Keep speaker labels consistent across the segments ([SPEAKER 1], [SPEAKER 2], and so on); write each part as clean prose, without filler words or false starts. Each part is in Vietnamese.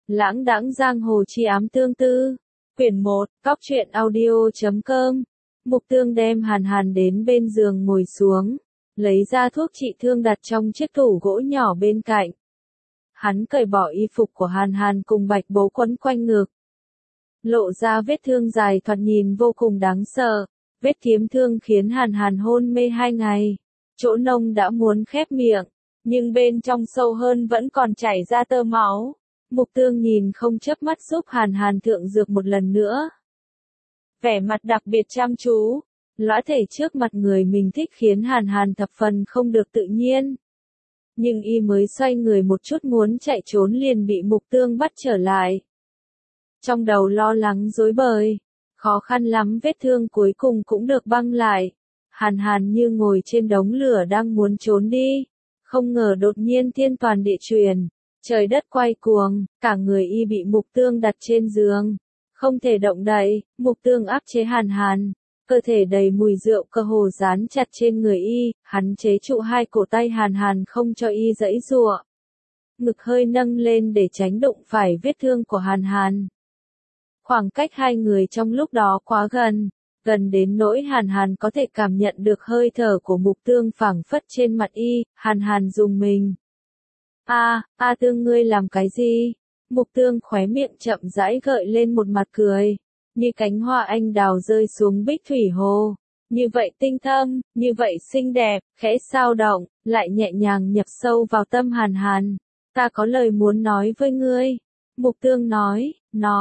[SPEAKER 1] Lãng đãng giang hồ chi ám tương tư. Quyển 1, Cóc truyện audio.com. Mục Tương đem Hàn Hàn đến bên giường ngồi xuống, lấy ra thuốc trị thương đặt trong chiếc tủ gỗ nhỏ bên cạnh. Hắn cởi bỏ y phục của Hàn Hàn cùng bạch bố quấn quanh ngực. Lộ ra vết thương dài thoạt nhìn vô cùng đáng sợ, vết kiếm thương khiến Hàn Hàn hôn mê 2 ngày. Chỗ nông đã muốn khép miệng, nhưng bên trong sâu hơn vẫn còn chảy ra tơ máu. Mục Tương nhìn không chớp mắt giúp Hàn Hàn thượng dược một lần nữa. Vẻ mặt đặc biệt chăm chú, lõa thể trước mặt người mình thích khiến Hàn Hàn thập phần không được tự nhiên. Nhưng y mới xoay người một chút muốn chạy trốn liền bị Mục Tương bắt trở lại. Trong đầu lo lắng rối bời, khó khăn lắm vết thương cuối cùng cũng được băng lại. Hàn Hàn như ngồi trên đống lửa đang muốn trốn đi, không ngờ đột nhiên thiên toàn địa chuyển, trời đất quay cuồng, cả người y bị Mục Tương đặt trên giường, không thể động đậy. Mục Tương áp chế Hàn Hàn, cơ thể đầy mùi rượu cơ hồ dán chặt trên người y, hắn chế trụ hai cổ tay Hàn Hàn không cho y giãy giụa. Ngực hơi nâng lên để tránh đụng phải vết thương của Hàn Hàn. Khoảng cách hai người trong lúc đó quá gần, gần đến nỗi Hàn Hàn có thể cảm nhận được hơi thở của Mục Tương phảng phất trên mặt y. Hàn Hàn rùng mình. Tương ngươi làm cái gì? Mục Tương khóe miệng chậm rãi gợi lên một mặt cười, như cánh hoa anh đào rơi xuống bích thủy hồ. Như vậy tinh thâm, như vậy xinh đẹp, khẽ sao động, lại nhẹ nhàng nhập sâu vào tâm Hàn Hàn. Ta có lời muốn nói với ngươi. Mục Tương nói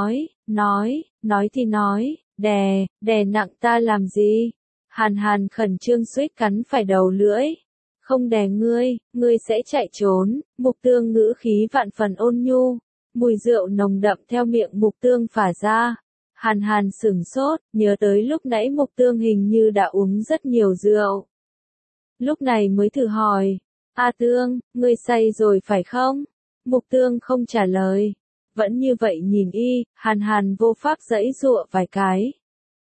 [SPEAKER 1] thì nói, đè nặng ta làm gì? Hàn Hàn khẩn trương suýt cắn phải đầu lưỡi. Không đè ngươi sẽ chạy trốn. Mục Tương ngữ khí vạn phần ôn nhu, mùi rượu nồng đậm theo miệng Mục Tương phả ra. Hàn Hàn sửng sốt, nhớ tới lúc nãy Mục Tương hình như đã uống rất nhiều rượu. Lúc này mới thử hỏi, Tương, ngươi say rồi phải không? Mục Tương không trả lời, vẫn như vậy nhìn y. Hàn Hàn vô pháp giãy giụa vài cái.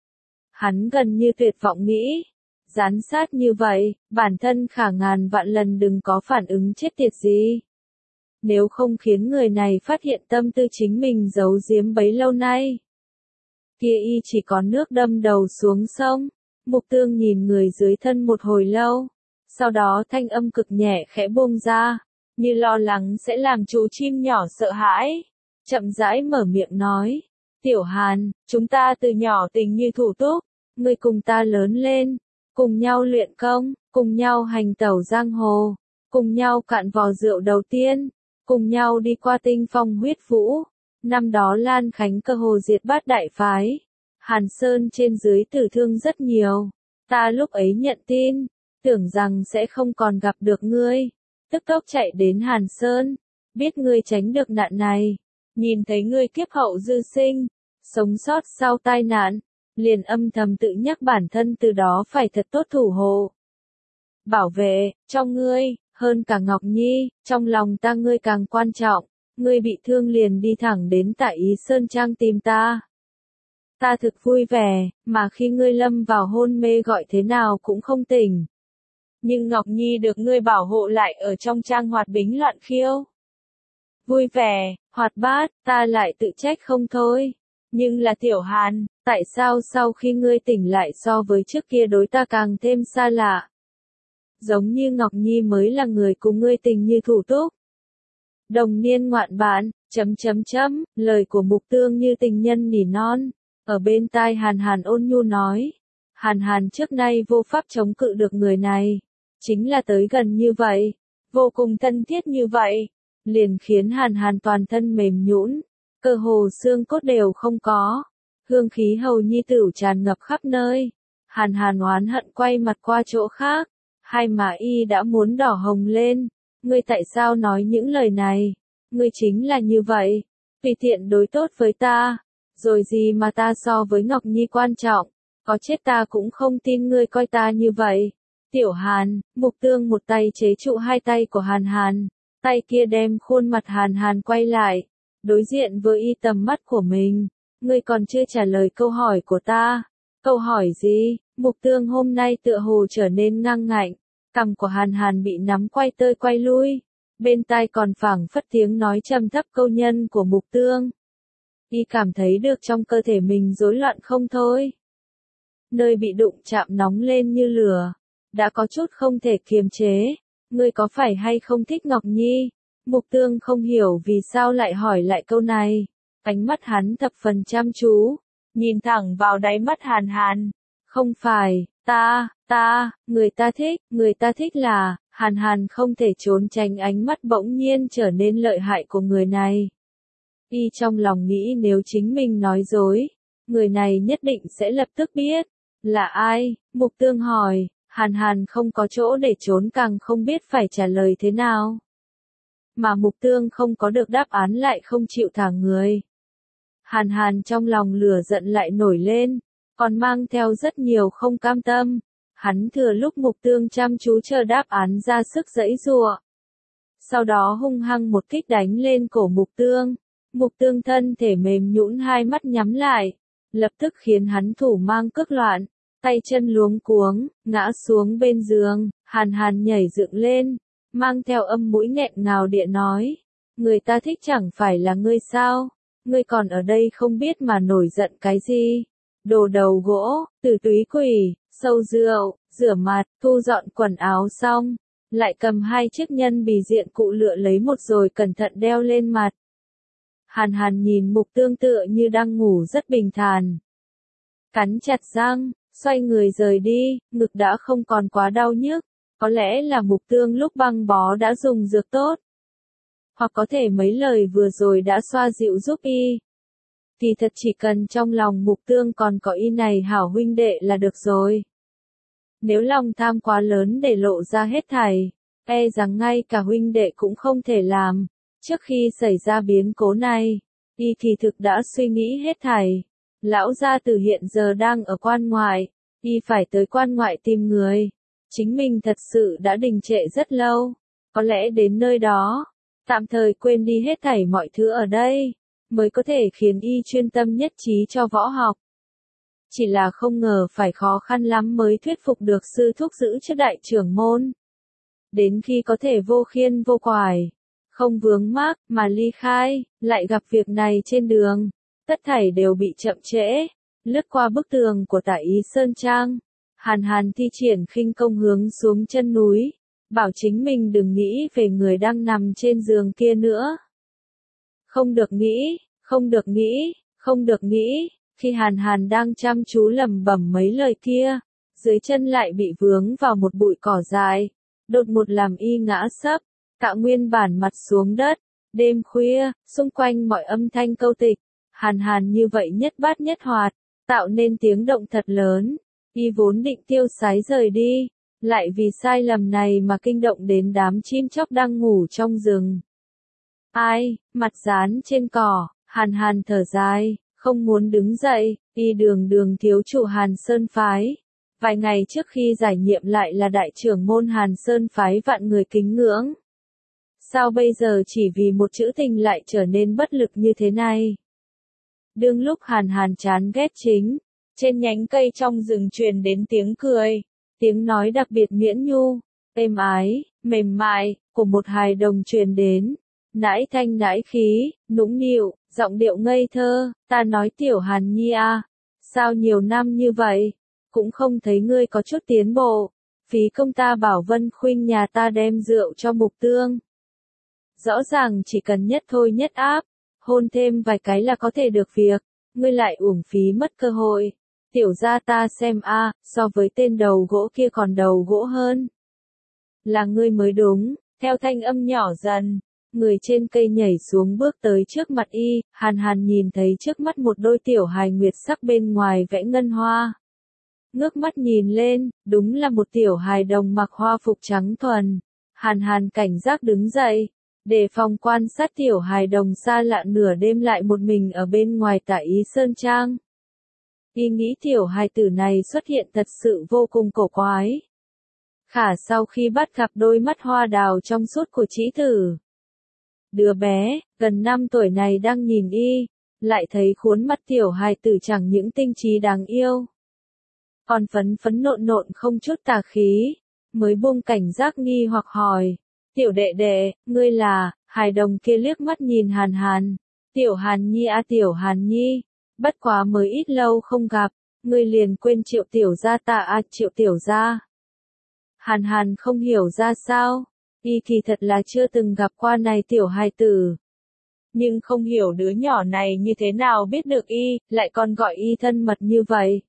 [SPEAKER 1] Hắn gần như tuyệt vọng nghĩ, gián sát như vậy, bản thân khả ngàn vạn lần đừng có phản ứng chết tiệt gì. Nếu không khiến người này phát hiện tâm tư chính mình giấu giếm bấy lâu nay. Kia y chỉ có nước đâm đầu xuống sông. Mục Tương nhìn người dưới thân một hồi lâu, sau đó thanh âm cực nhẹ khẽ buông ra, như lo lắng sẽ làm chú chim nhỏ sợ hãi. Chậm rãi mở miệng nói, Tiểu Hàn, chúng ta từ nhỏ tình như thủ túc, ngươi cùng ta lớn lên, cùng nhau luyện công, cùng nhau hành tẩu giang hồ, cùng nhau cạn vò rượu đầu tiên, cùng nhau đi qua tinh phong huyết vũ. Năm đó Lan Khánh cơ hồ diệt bát đại phái, Hàn Sơn trên dưới tử thương rất nhiều. Ta lúc ấy nhận tin, tưởng rằng sẽ không còn gặp được ngươi, tức tốc chạy đến Hàn Sơn, biết ngươi tránh được nạn này, nhìn thấy ngươi kiếp hậu dư sinh, sống sót sau tai nạn, liền âm thầm tự nhắc bản thân từ đó phải thật tốt thủ hộ, bảo vệ cho ngươi, hơn cả Ngọc Nhi. Trong lòng ta ngươi càng quan trọng. Ngươi bị thương liền đi thẳng đến Tại Ý Sơn Trang tìm ta. Ta thực vui vẻ, mà khi ngươi lâm vào hôn mê gọi thế nào cũng không tỉnh. Nhưng Ngọc Nhi được ngươi bảo hộ lại ở trong trang hoạt bính loạn khiêu. Vui vẻ, hoạt bát, ta lại tự trách không thôi. Nhưng là Tiểu Hàn, tại sao sau khi ngươi tỉnh lại so với trước kia đối ta càng thêm xa lạ? Giống như Ngọc Nhi mới là người cùng ngươi tình như thủ túc. Đồng niên ngoạn bạn, lời của Mục Tương như tình nhân nỉ non, ở bên tai Hàn Hàn ôn nhu nói. Hàn Hàn trước nay vô pháp chống cự được người này, chính là tới gần như vậy, vô cùng thân thiết như vậy, liền khiến Hàn Hàn toàn thân mềm nhũn, cơ hồ xương cốt đều không có, hương khí hầu nhi tửu tràn ngập khắp nơi. Hàn Hàn oán hận quay mặt qua chỗ khác, hai má y đã muốn đỏ hồng lên. Ngươi tại sao nói những lời này? Ngươi chính là như vậy, tùy tiện đối tốt với ta, rồi gì mà ta so với Ngọc Nhi quan trọng, có chết ta cũng không tin ngươi coi ta như vậy. Tiểu Hàn, Mục Tương một tay chế trụ hai tay của Hàn Hàn, tay kia đem khuôn mặt Hàn Hàn quay lại, đối diện với y tầm mắt của mình. Ngươi còn chưa trả lời câu hỏi của ta. Câu hỏi gì? Mục Tương hôm nay tựa hồ trở nên ngang ngạnh. Cằm của Hàn Hàn bị nắm quay tơi quay lui, bên tai còn phảng phất tiếng nói trầm thấp câu nhân của Mục Tương. Y cảm thấy được trong cơ thể mình rối loạn không thôi. Nơi bị đụng chạm nóng lên như lửa, đã có chút không thể kiềm chế. Ngươi có phải hay không thích Ngọc Nhi? Mục Tương không hiểu vì sao lại hỏi lại câu này. Ánh mắt hắn thập phần chăm chú, nhìn thẳng vào đáy mắt Hàn Hàn. Không phải, người ta thích là, Hàn Hàn không thể trốn tránh ánh mắt bỗng nhiên trở nên lợi hại của người này. Y trong lòng nghĩ nếu chính mình nói dối, người này nhất định sẽ lập tức biết. Là ai? Mục Tương hỏi, Hàn Hàn không có chỗ để trốn càng không biết phải trả lời thế nào. Mà Mục Tương không có được đáp án lại không chịu thả người. Hàn Hàn trong lòng lửa giận lại nổi lên, còn mang theo rất nhiều không cam tâm. Hắn thừa lúc Mục Tương chăm chú chờ đáp án ra sức giãy giụa. Sau đó hung hăng một kích đánh lên cổ Mục Tương. Mục Tương thân thể mềm nhũn, hai mắt nhắm lại, lập tức khiến hắn thủ mang cước loạn, tay chân luống cuống, ngã xuống bên giường. Hàn Hàn nhảy dựng lên, mang theo âm mũi nghẹn ngào địa nói, người ta thích chẳng phải là ngươi sao? Ngươi còn ở đây không biết mà nổi giận cái gì? Đồ đầu gỗ, tử túy quỷ, sâu rượu, rửa mặt, thu dọn quần áo xong, lại cầm hai chiếc nhân bì diện cụ lựa lấy một rồi cẩn thận đeo lên mặt. Hàn Hàn nhìn Mục Tương tựa như đang ngủ rất bình thản. Cắn chặt răng, xoay người rời đi, ngực đã không còn quá đau nhức. Có lẽ là Mục Tương lúc băng bó đã dùng dược tốt. Hoặc có thể mấy lời vừa rồi đã xoa dịu giúp y. Thì thật chỉ cần trong lòng Mục Tương còn có y này hảo huynh đệ là được rồi. Nếu lòng tham quá lớn để lộ ra hết thảy, e rằng ngay cả huynh đệ cũng không thể làm. Trước khi xảy ra biến cố này, y thì thực đã suy nghĩ hết thảy. Lão gia tử hiện giờ đang ở quan ngoại, y phải tới quan ngoại tìm người. Chính mình thật sự đã đình trệ rất lâu, có lẽ đến nơi đó, tạm thời quên đi hết thảy mọi thứ ở đây, mới có thể khiến y chuyên tâm nhất trí cho võ học. Chỉ là không ngờ phải khó khăn lắm mới thuyết phục được sư thúc giữ chức đại trưởng môn. Đến khi có thể vô khiên vô quải, không vướng mắc mà ly khai, lại gặp việc này trên đường, tất thảy đều bị chậm trễ. Lướt qua bức tường của Tả Ý Sơn Trang, Hàn Hàn thi triển khinh công hướng xuống chân núi, bảo chính mình đừng nghĩ về người đang nằm trên giường kia nữa. Không được nghĩ, không được nghĩ, không được nghĩ. Khi Hàn Hàn đang chăm chú lẩm bẩm mấy lời kia, dưới chân lại bị vướng vào một bụi cỏ dài, đột ngột làm y ngã sấp, cạo nguyên bản mặt xuống đất. Đêm khuya, xung quanh mọi âm thanh câu tịch, Hàn Hàn như vậy nhất bát nhất hoạt, tạo nên tiếng động thật lớn. Y vốn định tiêu sái rời đi, lại vì sai lầm này mà kinh động đến đám chim chóc đang ngủ trong rừng. Ai, mặt dán trên cỏ, Hàn Hàn thở dài, không muốn đứng dậy. Y đường thiếu chủ Hàn Sơn Phái. Vài ngày trước khi giải nhiệm lại là đại trưởng môn Hàn Sơn Phái vạn người kính ngưỡng. Sao bây giờ chỉ vì một chữ tình lại trở nên bất lực như thế này? Đương lúc Hàn Hàn chán ghét chính, trên nhánh cây trong rừng truyền đến tiếng cười, tiếng nói đặc biệt miễn nhu, êm ái, mềm mại, của một hài đồng truyền đến. Nãi thanh nãi khí, nũng nịu, giọng điệu ngây thơ, ta nói tiểu Hàn Nhi à, sao nhiều năm như vậy, cũng không thấy ngươi có chút tiến bộ, phí công ta bảo Vân Khuynh nhà ta đem rượu cho Mục Tương. Rõ ràng chỉ cần nhất thôi nhất áp, hôn thêm vài cái là có thể được việc, ngươi lại uổng phí mất cơ hội. Tiểu gia ta xem a, so với tên đầu gỗ kia còn đầu gỗ hơn. Là ngươi mới đúng, theo thanh âm nhỏ dần, người trên cây nhảy xuống bước tới trước mặt y. Hàn Hàn nhìn thấy trước mắt một đôi tiểu hài nguyệt sắc bên ngoài vẽ ngân hoa. Ngước mắt nhìn lên, đúng là một tiểu hài đồng mặc hoa phục trắng thuần. Hàn Hàn cảnh giác đứng dậy, đề phòng quan sát tiểu hài đồng xa lạ nửa đêm lại một mình ở bên ngoài Tả Ý Sơn Trang. Y nghĩ tiểu hài tử này xuất hiện thật sự vô cùng cổ quái. Khả sau khi bắt gặp đôi mắt hoa đào trong suốt của trĩ tử. Đứa bé, gần 5 tuổi này đang nhìn y, lại thấy khuôn mắt tiểu hài tử chẳng những tinh trí đáng yêu. Còn phấn phấn nộn nộn không chút tà khí, mới buông cảnh giác nghi hoặc hỏi. Tiểu đệ đệ, ngươi là, hài đồng kia liếc mắt nhìn Hàn Hàn. Tiểu Hàn Nhi à Tiểu Hàn Nhi, bất quá mới ít lâu không gặp, ngươi liền quên Triệu tiểu gia ta à Triệu tiểu gia. Hàn Hàn không hiểu ra sao, y kỳ thật là chưa từng gặp qua này tiểu hài tử. Nhưng không hiểu đứa nhỏ này như thế nào biết được y, lại còn gọi y thân mật như vậy.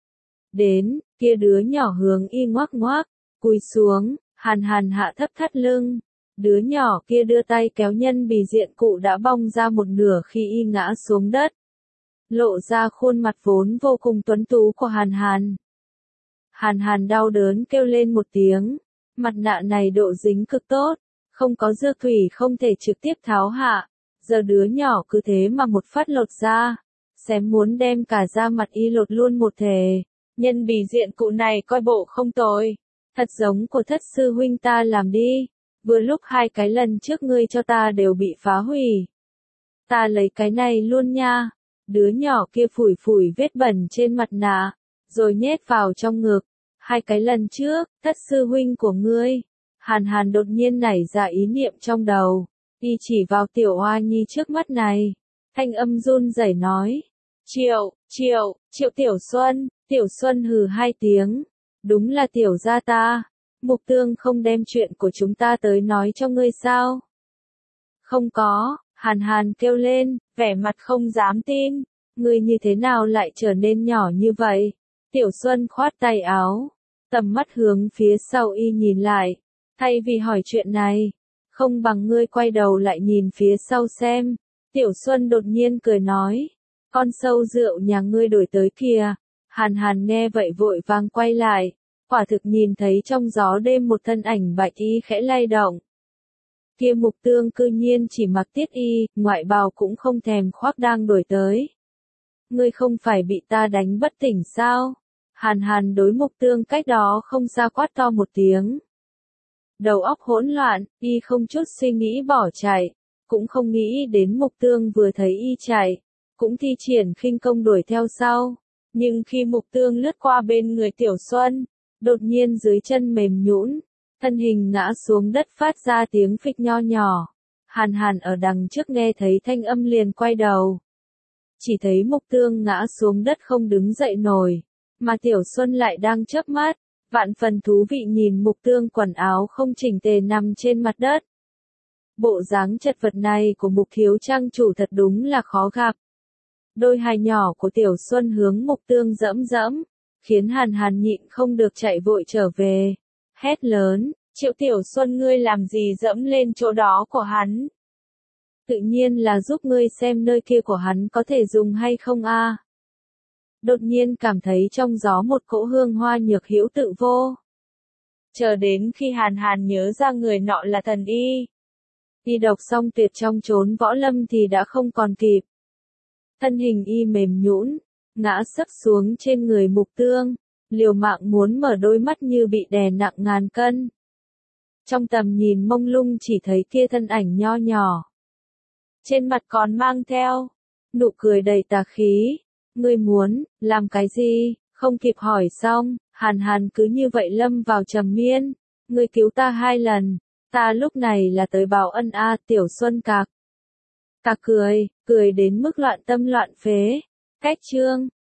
[SPEAKER 1] Đến, kia đứa nhỏ hướng y ngoác ngoác, cúi xuống, Hàn Hàn hạ thấp thắt lưng. Đứa nhỏ kia đưa tay kéo nhân bì diện cụ đã bong ra một nửa khi y ngã xuống đất. Lộ ra khuôn mặt vốn vô cùng tuấn tú của Hàn Hàn. Hàn Hàn đau đớn kêu lên một tiếng. Mặt nạ này độ dính cực tốt, không có dưa thủy không thể trực tiếp tháo hạ. Giờ đứa nhỏ cứ thế mà một phát lột ra. Xém muốn đem cả da mặt y lột luôn một thể. Nhân bì diện cụ này coi bộ không tồi. Thật giống của thất sư huynh ta làm đi. Vừa lúc hai cái lần trước ngươi cho ta đều bị phá hủy. Ta lấy cái này luôn nha. Đứa nhỏ kia phủi phủi vết bẩn trên mặt nạ, rồi nhét vào trong ngực. Hai cái lần trước, thất sư huynh của ngươi. Hàn Hàn đột nhiên nảy ra ý niệm trong đầu. Y chỉ vào tiểu oa nhi trước mắt này. Thanh âm run rẩy nói. Triệu Tiểu Xuân hừ hai tiếng. Đúng là tiểu gia ta. Mục Tương không đem chuyện của chúng ta tới nói cho ngươi sao? Không có, Hàn Hàn kêu lên, vẻ mặt không dám tin. Ngươi như thế nào lại trở nên nhỏ như vậy? Tiểu Xuân khoát tay áo, tầm mắt hướng phía sau y nhìn lại. Thay vì hỏi chuyện này, không bằng ngươi quay đầu lại nhìn phía sau xem. Tiểu Xuân đột nhiên cười nói, con sâu rượu nhà ngươi đổi tới kìa. Hàn Hàn nghe vậy vội vàng quay lại. Quả thực nhìn thấy trong gió đêm một thân ảnh bạch y khẽ lay động. Kia Mục Tương cư nhiên chỉ mặc tiết y, ngoại bào cũng không thèm khoác đang đổi tới. Ngươi không phải bị ta đánh bất tỉnh sao? Hàn Hàn đối Mục Tương cách đó không xa quát to một tiếng. Đầu óc hỗn loạn, y không chút suy nghĩ bỏ chạy, cũng không nghĩ đến Mục Tương vừa thấy y chạy, cũng thi triển khinh công đuổi theo sau. Nhưng khi Mục Tương lướt qua bên người Tiểu Xuân, đột nhiên dưới chân mềm nhũn, thân hình ngã xuống đất phát ra tiếng phịch nho nhỏ. Hàn Hàn ở đằng trước nghe thấy thanh âm liền quay đầu. Chỉ thấy Mục Tương ngã xuống đất không đứng dậy nổi, mà Tiểu Xuân lại đang chớp mắt, vạn phần thú vị nhìn Mục Tương quần áo không chỉnh tề nằm trên mặt đất. Bộ dáng chật vật này của Mục thiếu trang chủ thật đúng là khó gặp. Đôi hài nhỏ của Tiểu Xuân hướng Mục Tương dẫm dẫm, khiến Hàn Hàn nhịn không được chạy vội trở về. Hét lớn, Triệu Tiểu Xuân ngươi làm gì dẫm lên chỗ đó của hắn? Tự nhiên là giúp ngươi xem nơi kia của hắn có thể dùng hay không a. Đột nhiên cảm thấy trong gió một cỗ hương hoa nhược hữu tự vô. Chờ đến khi Hàn Hàn nhớ ra người nọ là thần y. Y độc xong tuyệt trong chốn võ lâm thì đã không còn kịp. Thân hình y mềm nhũn, ngã sấp xuống trên người Mục Tương, liều mạng muốn mở đôi mắt như bị đè nặng ngàn cân. Trong tầm nhìn mông lung chỉ thấy kia thân ảnh nho nhỏ. Trên mặt còn mang theo nụ cười đầy tà khí. Ngươi muốn làm cái gì? Không kịp hỏi xong, Hàn Hàn cứ như vậy lâm vào trầm miên. Ngươi cứu ta 2 lần, ta lúc này là tới báo ân a. Tiểu Xuân cạc cười đến mức loạn tâm loạn phế. Cách chương